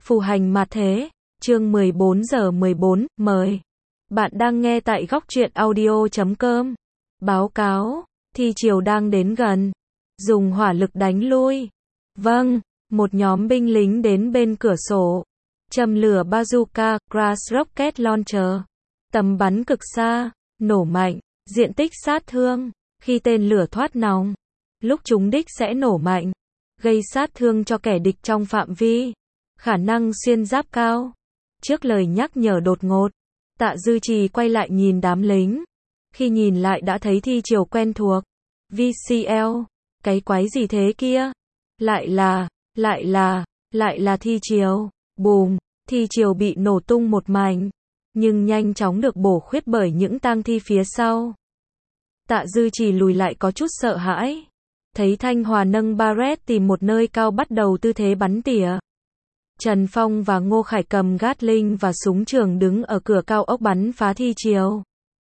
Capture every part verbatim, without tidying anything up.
Phù hành mà thế, chương mười bốn giờ mười bốn, mời. Bạn đang nghe tại góc truyện audio chấm com. Báo cáo, thi chiều đang đến gần. Dùng hỏa lực đánh lui. Vâng, một nhóm binh lính đến bên cửa sổ. Châm lửa bazooka, Grass Rocket Launcher. Tầm bắn cực xa, nổ mạnh, diện tích sát thương. Khi tên lửa thoát nòng, lúc trúng đích sẽ nổ mạnh, gây sát thương cho kẻ địch trong phạm vi. Khả năng xuyên giáp cao. Trước lời nhắc nhở đột ngột, Tạ Dư Trì quay lại nhìn đám lính. Khi nhìn lại đã thấy thi chiều quen thuộc. vê xê lờ, cái quái gì thế kia? Lại là, lại là, lại là thi chiều. Bùm, thi chiều bị nổ tung một mảnh, nhưng nhanh chóng được bổ khuyết bởi những tang thi phía sau. Tạ Dư Trì lùi lại có chút sợ hãi. Thấy Thanh Hòa nâng Barrett tìm một nơi cao bắt đầu tư thế bắn tỉa. Trần Phong và Ngô Khải cầm Gatling và súng trường đứng ở cửa cao ốc bắn phá thi chiều.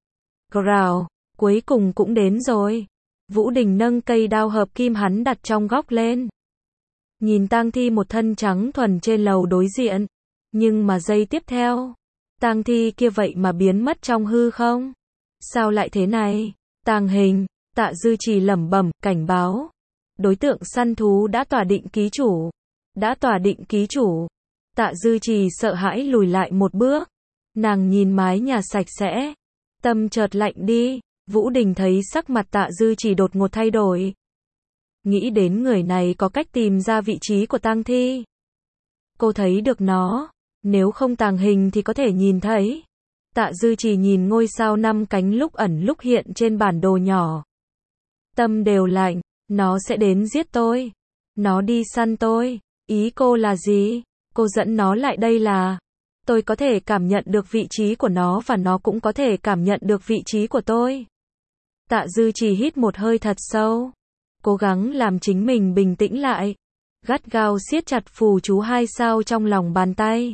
Growl, cuối cùng cũng đến rồi. Vũ Đình nâng cây đao hợp kim hắn đặt trong góc lên. Nhìn tang thi một thân trắng thuần trên lầu đối diện. Nhưng mà giây tiếp theo, tang thi kia vậy mà biến mất trong hư không? Sao lại thế này? Tàng hình, Tạ Dư Trì lẩm bẩm, cảnh báo. Đối tượng săn thú đã tỏa định ký chủ. Đã tỏa định ký chủ. Tạ Dư Trì sợ hãi lùi lại một bước. Nàng nhìn mái nhà sạch sẽ. Tâm chợt lạnh đi. Vũ Đình thấy sắc mặt Tạ Dư Trì đột ngột thay đổi. Nghĩ đến người này có cách tìm ra vị trí của tang thi. Cô thấy được nó. Nếu không tàng hình thì có thể nhìn thấy. Tạ Dư Trì nhìn ngôi sao năm cánh lúc ẩn lúc hiện trên bản đồ nhỏ. Tâm đều lạnh. Nó sẽ đến giết tôi. Nó đi săn tôi. Ý cô là gì? Cô dẫn nó lại đây là tôi có thể cảm nhận được vị trí của nó và nó cũng có thể cảm nhận được vị trí của tôi. Tạ Dư Trì hít một hơi thật sâu. Cố gắng làm chính mình bình tĩnh lại. Gắt gao siết chặt phù chú hai sao trong lòng bàn tay.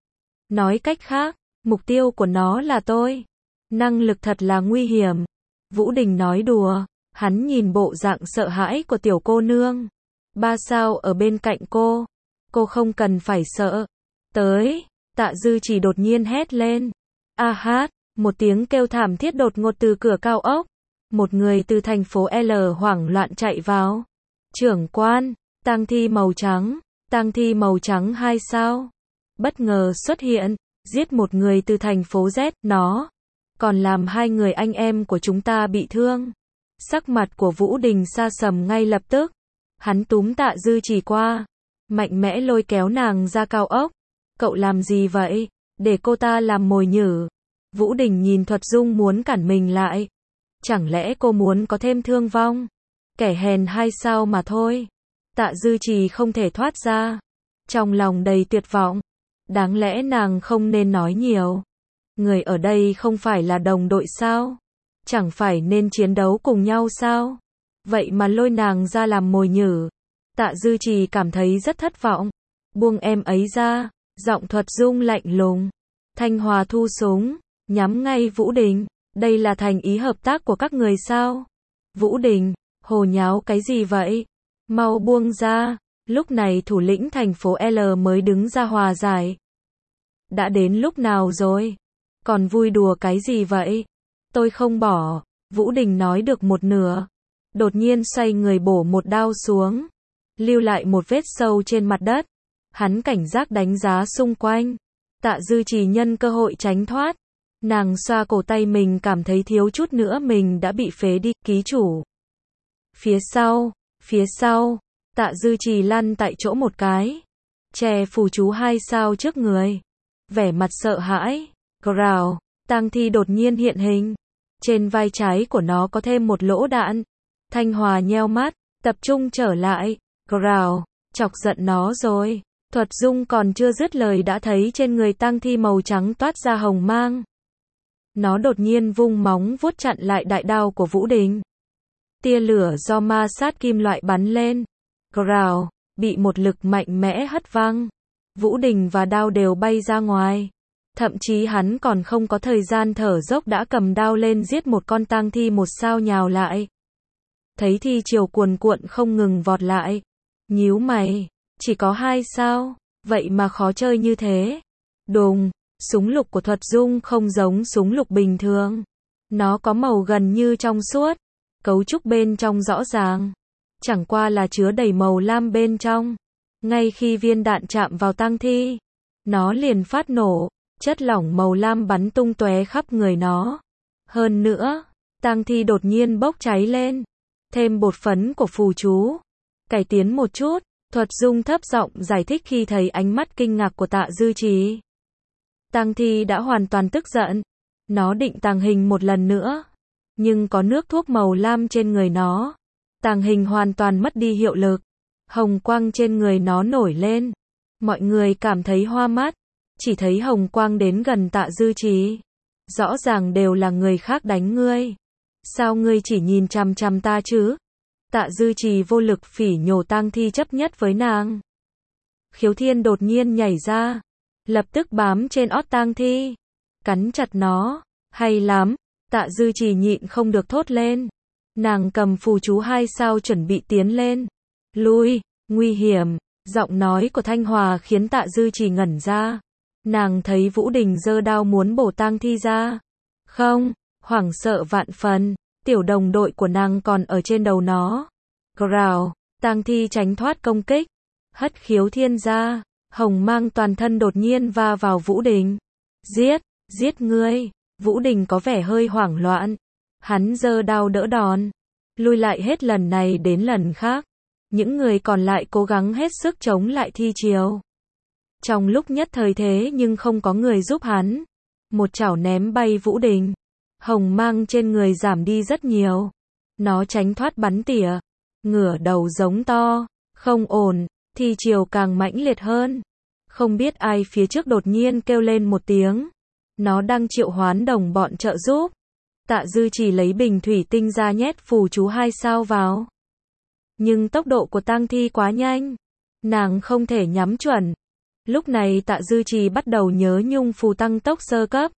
Nói cách khác, mục tiêu của nó là tôi. Năng lực thật là nguy hiểm. Vũ Đình nói đùa. Hắn nhìn bộ dạng sợ hãi của tiểu cô nương. Ba sao ở bên cạnh cô. Cô không cần phải sợ. Tới. Tạ Dư Trì đột nhiên hét lên. A hát. Một tiếng kêu thảm thiết đột ngột từ cửa cao ốc. Một người từ thành phố L hoảng loạn chạy vào. Trưởng quan. Tang thi màu trắng. Tang thi màu trắng hai sao. Bất ngờ xuất hiện. Giết một người từ thành phố Z. Nó còn làm hai người anh em của chúng ta bị thương. Sắc mặt của Vũ Đình sa sầm ngay lập tức. Hắn túm Tạ Dư Trì qua. Mạnh mẽ lôi kéo nàng ra cao ốc. Cậu làm gì vậy? Để cô ta làm mồi nhử. Vũ Đình nhìn Thuật Dung muốn cản mình lại. Chẳng lẽ cô muốn có thêm thương vong? Kẻ hèn hai sao mà thôi. Tạ Dư Trì không thể thoát ra. Trong lòng đầy tuyệt vọng. Đáng lẽ nàng không nên nói nhiều. Người ở đây không phải là đồng đội sao? Chẳng phải nên chiến đấu cùng nhau sao? Vậy mà lôi nàng ra làm mồi nhử. Tạ Dư Trì cảm thấy rất thất vọng. Buông em ấy ra. Giọng Thuật Dung lạnh lùng. Thanh Hòa thu súng. Nhắm ngay Vũ Đình. Đây là thành ý hợp tác của các người sao? Vũ Đình. Hồ nháo cái gì vậy? Mau buông ra. Lúc này thủ lĩnh thành phố L mới đứng ra hòa giải. Đã đến lúc nào rồi? Còn vui đùa cái gì vậy? Tôi không bỏ. Vũ Đình nói được một nửa. Đột nhiên xoay người bổ một đao xuống. Lưu lại một vết sâu trên mặt đất. Hắn cảnh giác đánh giá xung quanh. Tạ Dư Trì nhân cơ hội tránh thoát. Nàng xoa cổ tay mình cảm thấy thiếu chút nữa mình đã bị phế đi. Ký chủ. Phía sau. Phía sau. Tạ Dư Trì lăn tại chỗ một cái. Che phù chú hai sao trước người. Vẻ mặt sợ hãi. Growl. Tang thi đột nhiên hiện hình. Trên vai trái của nó có thêm một lỗ đạn. Thanh Hòa nheo mắt. Tập trung trở lại. Growl. Chọc giận nó rồi. Thuật Dung còn chưa dứt lời đã thấy trên người tang thi màu trắng toát ra hồng mang. Nó đột nhiên vung móng vuốt chặn lại đại đao của Vũ Đình. Tia lửa do ma sát kim loại bắn lên. Growl. Bị một lực mạnh mẽ hất văng. Vũ Đình và đao đều bay ra ngoài. Thậm chí hắn còn không có thời gian thở dốc đã cầm đao lên giết một con tang thi một sao nhào lại. Thấy thi chiều cuồn cuộn không ngừng vọt lại. Nhíu mày. Chỉ có hai sao. vậy mà khó chơi như thế. Đùng, súng lục của Thuật Dung không giống súng lục bình thường. Nó có màu gần như trong suốt, cấu trúc bên trong rõ ràng. Chẳng qua là chứa đầy màu lam bên trong. Ngay khi viên đạn chạm vào tang thi, nó liền phát nổ, chất lỏng màu lam bắn tung tóe khắp người nó. Hơn nữa, tang thi đột nhiên bốc cháy lên. Thêm bột phấn của phù chú. Cải tiến một chút, Thuật Dung thấp giọng giải thích khi thấy ánh mắt kinh ngạc của Tạ Dư Trì. Tang thi đã hoàn toàn tức giận. Nó định tàng hình một lần nữa. Nhưng có nước thuốc màu lam trên người nó. Tàng hình hoàn toàn mất đi hiệu lực. Hồng quang trên người nó nổi lên. Mọi người cảm thấy hoa mắt. Chỉ thấy hồng quang đến gần Tạ Dư Trì. Rõ ràng đều là người khác đánh ngươi. Sao ngươi chỉ nhìn chằm chằm ta chứ? Tạ Dư Trì vô lực phỉ nhổ tang thi chấp nhất với nàng. Khiếu Thiên đột nhiên nhảy ra. Lập tức bám trên ót tang thi. Cắn chặt nó. Hay lắm. Tạ Dư Trì nhịn không được thốt lên. Nàng cầm phù chú hai sao chuẩn bị tiến lên. Lui, nguy hiểm. Giọng nói của Thanh Hòa khiến Tạ Dư Trì ngẩn ra. Nàng thấy Vũ Đình giơ đao muốn bổ tang thi ra. Không, hoảng sợ vạn phần. Tiểu đồng đội của nàng còn ở trên đầu nó. Growl, tang thi tránh thoát công kích. Hất Khiếu Thiên ra. Hồng mang toàn thân đột nhiên va vào Vũ Đình. Giết, giết ngươi. Vũ Đình có vẻ hơi hoảng loạn. Hắn giơ đao đỡ đòn. Lui lại hết lần này đến lần khác. Những người còn lại cố gắng hết sức chống lại thi chiều. Trong lúc nhất thời thế nhưng không có người giúp hắn. Một chảo ném bay Vũ Đình. Hồng mang trên người giảm đi rất nhiều. Nó tránh thoát bắn tỉa. Ngửa đầu giống to. Không ổn. Thi chiều càng mãnh liệt hơn. Không biết ai phía trước đột nhiên kêu lên một tiếng. Nó đang triệu hoán đồng bọn trợ giúp. Tạ Dư Trì lấy bình thủy tinh ra nhét phù chú hai sao vào. Nhưng tốc độ của tang thi quá nhanh. Nàng không thể nhắm chuẩn. Lúc này Tạ Dư Trì bắt đầu nhớ nhung phù tăng tốc sơ cấp.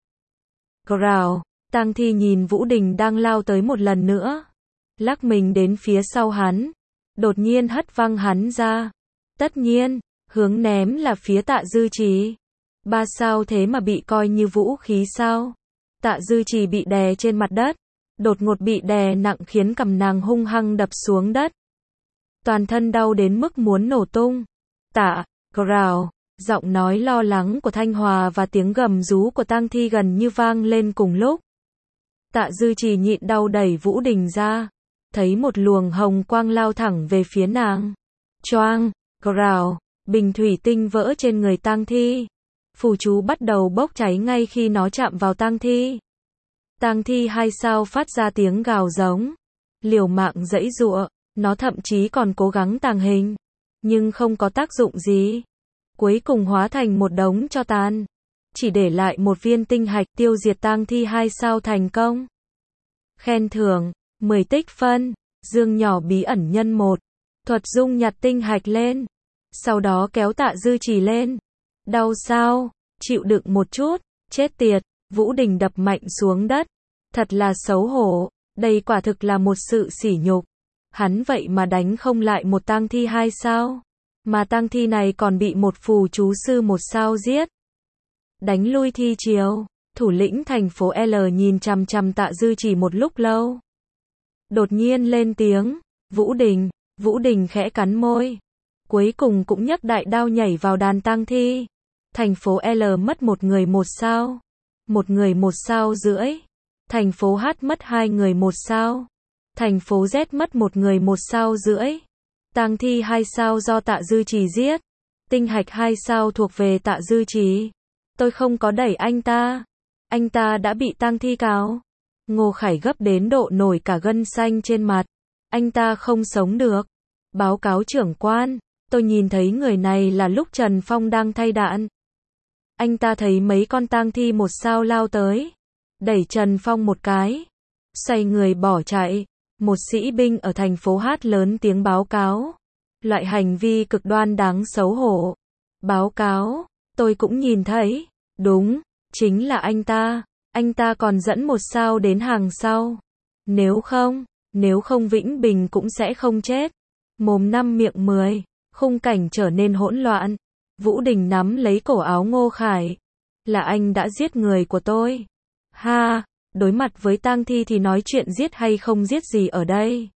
Growl, tang thi nhìn Vũ Đình đang lao tới một lần nữa. Lắc mình đến phía sau hắn. Đột nhiên hất văng hắn ra. Tất nhiên, hướng ném là phía Tạ Dư Trì. Ba sao thế mà bị coi như vũ khí sao? Tạ Dư Trì bị đè trên mặt đất. Đột ngột bị đè nặng khiến cằm nàng hung hăng đập xuống đất. Toàn thân đau đến mức muốn nổ tung. Tạ, growl, giọng nói lo lắng của Thanh Hòa và tiếng gầm rú của tang thi gần như vang lên cùng lúc. Tạ Dư Trì nhịn đau đẩy Vũ Đình ra. Thấy một luồng hồng quang lao thẳng về phía nàng. Choang, growl, bình thủy tinh vỡ trên người tang thi. Phù chú bắt đầu bốc cháy ngay khi nó chạm vào tang thi. Tang thi hai sao phát ra tiếng gào giống. Liều mạng giãy giụa. Nó thậm chí còn cố gắng tàng hình. Nhưng không có tác dụng gì. Cuối cùng hóa thành một đống tro tàn. Chỉ để lại một viên tinh hạch tiêu diệt tang thi hai sao thành công. Khen thưởng, mười tích phân. Dương nhỏ bí ẩn nhân một. Thuật Dung nhặt tinh hạch lên. Sau đó kéo Tạ Dư Trì lên. Đau sao? Chịu đựng một chút. Chết tiệt. Vũ Đình đập mạnh xuống đất. Thật là xấu hổ. Đây quả thực là một sự sỉ nhục. Hắn vậy mà đánh không lại một tang thi hai sao. Mà tang thi này còn bị một phù chú sư một sao giết. Đánh lui thi chiều. Thủ lĩnh thành phố L nhìn chằm chằm Tạ Dư Trì một lúc lâu. Đột nhiên lên tiếng. Vũ Đình. Vũ Đình khẽ cắn môi. Cuối cùng cũng nhấc đại đao nhảy vào đàn tang thi. Thành phố L mất một người một sao. Một người một sao rưỡi. Thành phố H mất hai người một sao. Thành phố Z mất một người một sao rưỡi. Tang thi hai sao do Tạ Dư Trì giết. Tinh hạch hai sao thuộc về Tạ Dư Trì. Tôi không có đẩy anh ta. Anh ta đã bị tang thi cào. Ngô Khải gấp đến độ nổi cả gân xanh trên mặt. Anh ta không sống được. Báo cáo trưởng quan. Tôi nhìn thấy người này là lúc Trần Phong đang thay đạn. Anh ta thấy mấy con tang thi một sao lao tới. Đẩy Trần Phong một cái. Xoay người bỏ chạy. Một sĩ binh ở thành phố H lớn tiếng báo cáo. Loại hành vi cực đoan đáng xấu hổ. Báo cáo. Tôi cũng nhìn thấy. Đúng. Chính là anh ta. Anh ta còn dẫn một sao đến hàng sau. Nếu không. Nếu không Vĩnh Bình cũng sẽ không chết. Mồm năm miệng mười. Khung cảnh trở nên hỗn loạn. Vũ Đình nắm lấy cổ áo Ngô Khải. Là anh đã giết người của tôi. Ha, đối mặt với tang thi thì nói chuyện giết hay không giết gì ở đây.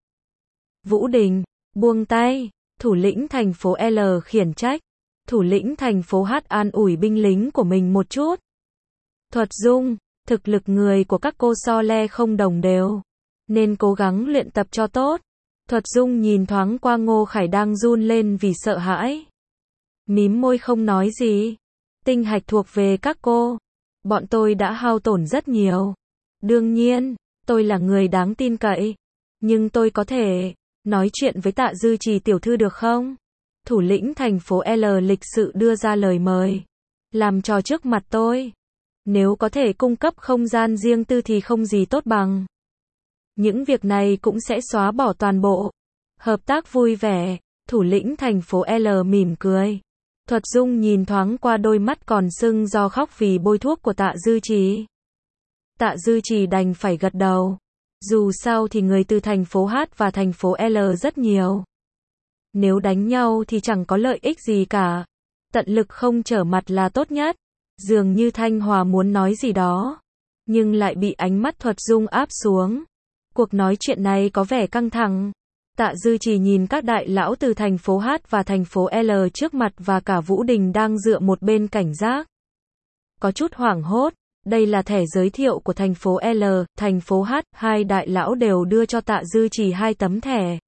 Vũ Đình, buông tay. Thủ lĩnh thành phố L khiển trách. Thủ lĩnh thành phố H an ủi binh lính của mình một chút. Thuật Dung, thực lực người của các cô so le không đồng đều, nên cố gắng luyện tập cho tốt. Thuật Dung nhìn thoáng qua Ngô Khải đang run lên vì sợ hãi. Mím môi không nói gì. Tinh hạch thuộc về các cô. Bọn tôi đã hao tổn rất nhiều. Đương nhiên, tôi là người đáng tin cậy. Nhưng tôi có thể nói chuyện với Tạ Dư Trì tiểu thư được không? Thủ lĩnh thành phố L lịch sự đưa ra lời mời. Làm trò trước mặt tôi. Nếu có thể cung cấp không gian riêng tư thì không gì tốt bằng. Những việc này cũng sẽ xóa bỏ toàn bộ. Hợp tác vui vẻ. Thủ lĩnh thành phố L mỉm cười. Thuật Dung nhìn thoáng qua đôi mắt còn sưng do khóc vì bôi thuốc của Tạ Dư Trì. Tạ Dư Trì đành phải gật đầu. Dù sao thì người từ thành phố H và thành phố L rất nhiều. Nếu đánh nhau thì chẳng có lợi ích gì cả. Tận lực không trở mặt là tốt nhất. Dường như Thanh Hòa muốn nói gì đó, nhưng lại bị ánh mắt Thuật Dung áp xuống. Cuộc nói chuyện này có vẻ căng thẳng. Tạ Dư Trì nhìn các đại lão từ thành phố H và thành phố L trước mặt và cả Vũ Đình đang dựa một bên cảnh giác. Có chút hoảng hốt. Đây là thẻ giới thiệu của thành phố L, thành phố H, hai đại lão đều đưa cho Tạ Dư Trì hai tấm thẻ.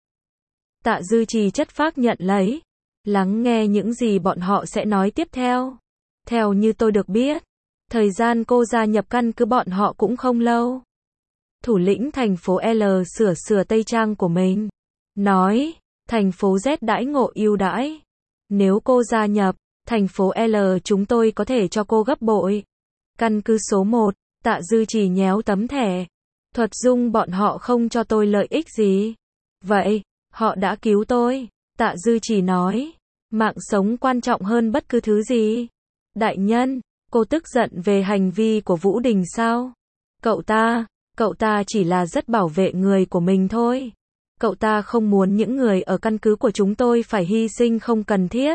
Tạ Dư Trì chất phác nhận lấy, lắng nghe những gì bọn họ sẽ nói tiếp theo. Theo như tôi được biết, thời gian cô gia nhập căn cứ bọn họ cũng không lâu. Thủ lĩnh thành phố L sửa sửa tây trang của mình, nói, thành phố Z đãi ngộ ưu đãi. Nếu cô gia nhập, thành phố L chúng tôi có thể cho cô gấp bội. Căn cứ số một, Tạ Dư Trì nhéo tấm thẻ. Thuật Dung bọn họ không cho tôi lợi ích gì. Vậy, họ đã cứu tôi. Tạ Dư Trì nói, mạng sống quan trọng hơn bất cứ thứ gì. Đại nhân, cô tức giận về hành vi của Vũ Đình sao? Cậu ta, cậu ta chỉ là rất bảo vệ người của mình thôi. Cậu ta không muốn những người ở căn cứ của chúng tôi phải hy sinh không cần thiết.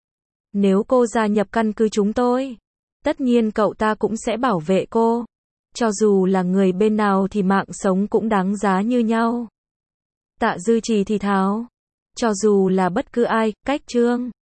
Nếu cô gia nhập căn cứ chúng tôi, tất nhiên cậu ta cũng sẽ bảo vệ cô. Cho dù là người bên nào thì mạng sống cũng đáng giá như nhau. Tạ Dư Trì thì thào. Cho dù là bất cứ ai, cách trương.